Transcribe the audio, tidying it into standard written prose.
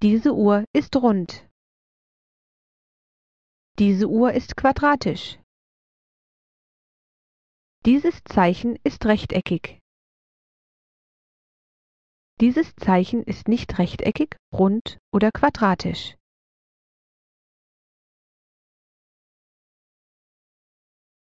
Diese Uhr ist rund. Diese Uhr ist quadratisch. Dieses Zeichen ist rechteckig. Dieses Zeichen ist nicht rechteckig, rund oder quadratisch.